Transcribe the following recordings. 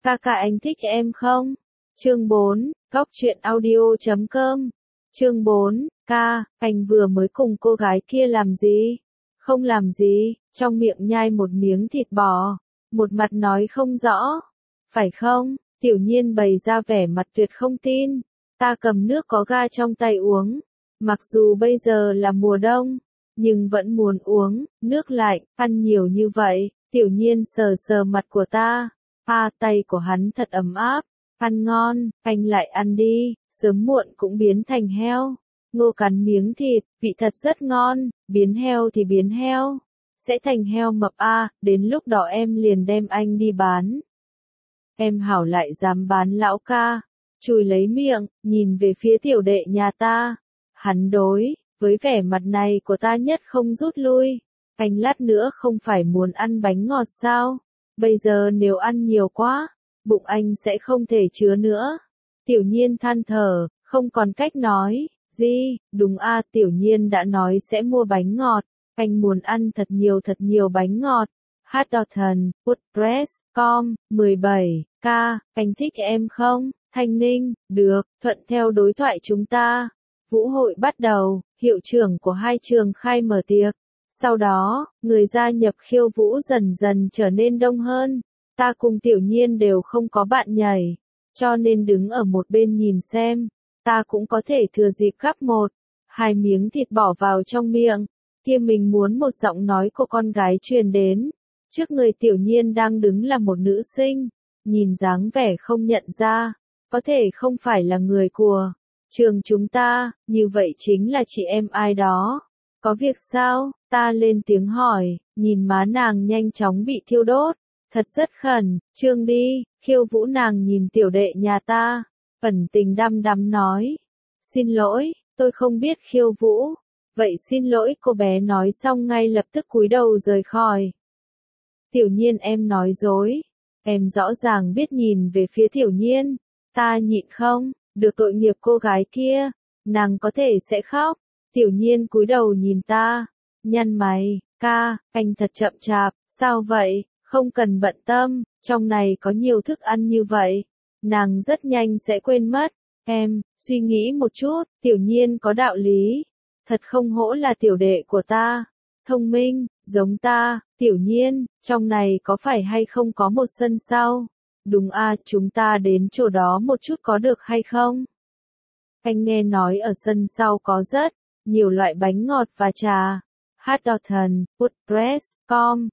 Ca ca anh thích em không? Chương 4, Góc truyện audio.com. Chương 4, ca, anh vừa mới cùng cô gái kia làm gì? Không làm gì, trong miệng nhai một miếng thịt bò, một mặt nói không rõ. Phải không? Tiểu Nhiên bày ra vẻ mặt tuyệt không tin. Ta cầm nước có ga trong tay uống. Mặc dù bây giờ là mùa đông, nhưng vẫn muốn uống, nước lạnh, ăn nhiều như vậy. Tiểu Nhiên sờ sờ mặt của ta. Tay của hắn thật ấm áp. Ăn ngon, anh lại ăn đi, sớm muộn cũng biến thành heo. Ngô cắn miếng thịt, vị thật rất ngon, biến heo thì biến heo. Sẽ thành heo mập đến lúc đó em liền đem anh đi bán. Em hảo lại dám bán lão ca. Chùi lấy miệng, nhìn về phía tiểu đệ nhà ta. Hắn đối, với vẻ mặt này của ta nhất không rút lui. Anh lát nữa không phải muốn ăn bánh ngọt sao? Bây giờ nếu ăn nhiều quá, bụng anh sẽ không thể chứa nữa. Tiểu Nhiên than thở, không còn cách nói. Đúng Tiểu Nhiên đã nói sẽ mua bánh ngọt. Anh muốn ăn thật nhiều bánh ngọt. Hotdogton, Woodpress.com, 17K, anh thích em không? Thanh Ninh, được, thuận theo đối thoại chúng ta. Vũ hội bắt đầu, hiệu trưởng của hai trường khai mở tiệc. Sau đó, người gia nhập khiêu vũ dần dần trở nên đông hơn. Ta cùng Tiểu Nhiên đều không có bạn nhảy, cho nên đứng ở một bên nhìn xem. Ta cũng có thể thừa dịp gắp hai miếng thịt bỏ vào trong miệng. Kia mình muốn một giọng nói của con gái truyền đến. Trước người Tiểu Nhiên đang đứng là một nữ sinh, nhìn dáng vẻ không nhận ra, có thể không phải là người của trường chúng ta, như vậy chính là chị em ai đó. Có việc sao? Ta lên tiếng hỏi, nhìn má nàng nhanh chóng bị thiêu đốt. Thật rất khẩn, trương đi, khiêu vũ nàng nhìn tiểu đệ nhà ta. Ẩn tình đăm đăm nói. Xin lỗi, tôi không biết khiêu vũ. Vậy xin lỗi, cô bé nói xong ngay lập tức cúi đầu rời khỏi. Tiểu Nhiên em nói dối. Em rõ ràng biết nhìn về phía Tiểu Nhiên. Ta nhịn không, được tội nghiệp cô gái kia. Nàng có thể sẽ khóc. Tiểu Nhiên cúi đầu nhìn ta. Nhăn mày, ca, anh thật chậm chạp, sao vậy? Không cần bận tâm, trong này có nhiều thức ăn như vậy. Nàng rất nhanh sẽ quên mất. Em, suy nghĩ một chút, Tiểu Nhiên có đạo lý. Thật không hổ là tiểu đệ của ta. Thông minh, giống ta, Tiểu Nhiên, trong này có phải hay không có một sân sau? Đúng chúng ta đến chỗ đó một chút có được hay không? Anh nghe nói ở sân sau có rất nhiều loại bánh ngọt và trà. Hotdogton, Woodpress.com,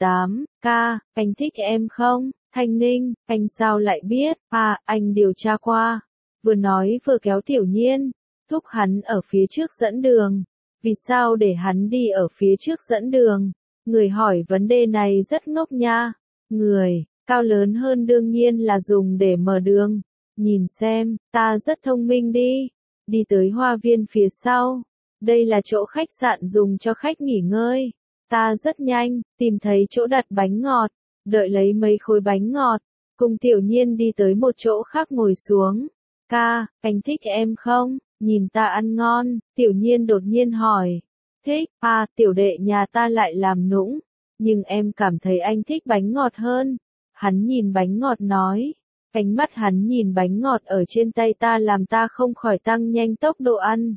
18K, anh thích em không? Thanh Ninh, anh sao lại biết? Anh điều tra qua. Vừa nói vừa kéo Tiểu Nhiên, thúc hắn ở phía trước dẫn đường. Vì sao để hắn đi ở phía trước dẫn đường? Người hỏi vấn đề này rất ngốc nha. Người cao lớn hơn đương nhiên là dùng để mở đường. Nhìn xem, ta rất thông minh đi. Đi tới hoa viên phía sau. Đây là chỗ khách sạn dùng cho khách nghỉ ngơi. Ta rất nhanh, tìm thấy chỗ đặt bánh ngọt. Đợi lấy mấy khối bánh ngọt. Cùng Tiểu Nhiên đi tới một chỗ khác ngồi xuống. Ca, anh thích em không? Nhìn ta ăn ngon, Tiểu Nhiên đột nhiên hỏi. Thích, tiểu đệ nhà ta lại làm nũng. Nhưng em cảm thấy anh thích bánh ngọt hơn. Hắn nhìn bánh ngọt nói. Ánh mắt hắn nhìn bánh ngọt ở trên tay ta làm ta không khỏi tăng nhanh tốc độ ăn.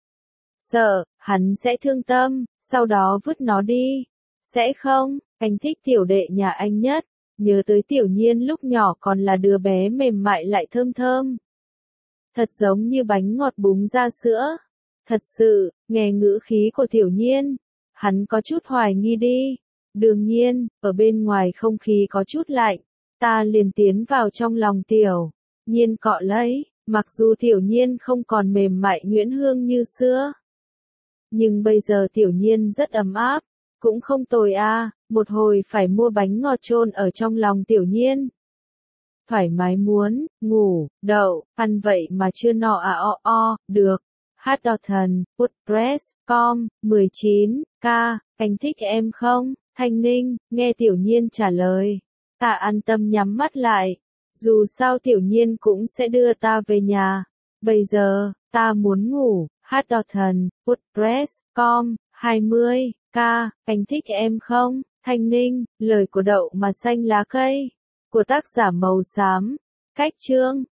Sợ, hắn sẽ thương tâm, sau đó vứt nó đi. Sẽ không, anh thích tiểu đệ nhà anh nhất. Nhớ tới Tiểu Nhiên lúc nhỏ còn là đứa bé mềm mại lại thơm thơm. Thật giống như bánh ngọt búng ra sữa. Thật sự, nghe ngữ khí của Tiểu Nhiên, hắn có chút hoài nghi đi. Đương nhiên, ở bên ngoài không khí có chút lạnh. Ta liền tiến vào trong lòng Tiểu Nhiên cọ lấy, mặc dù Tiểu Nhiên không còn mềm mại nhuyễn hương như xưa. Nhưng bây giờ Tiểu Nhiên rất ấm áp, cũng không tồi một hồi phải mua bánh ngọt chôn ở trong lòng Tiểu Nhiên. Thoải mái muốn, ngủ, đậu, ăn vậy mà chưa no được. Hotdogton, Woodpress.com, 19K, anh thích em không? Thanh Ninh, nghe Tiểu Nhiên trả lời. Ta an tâm nhắm mắt lại. Dù sao Tiểu Nhiên cũng sẽ đưa ta về nhà. Bây giờ, ta muốn ngủ. Hotdogton, Woodpress.com, 20K, anh thích em không? Thanh Ninh, lời của đậu mà xanh lá cây. của tác giả màu xám. Cách chương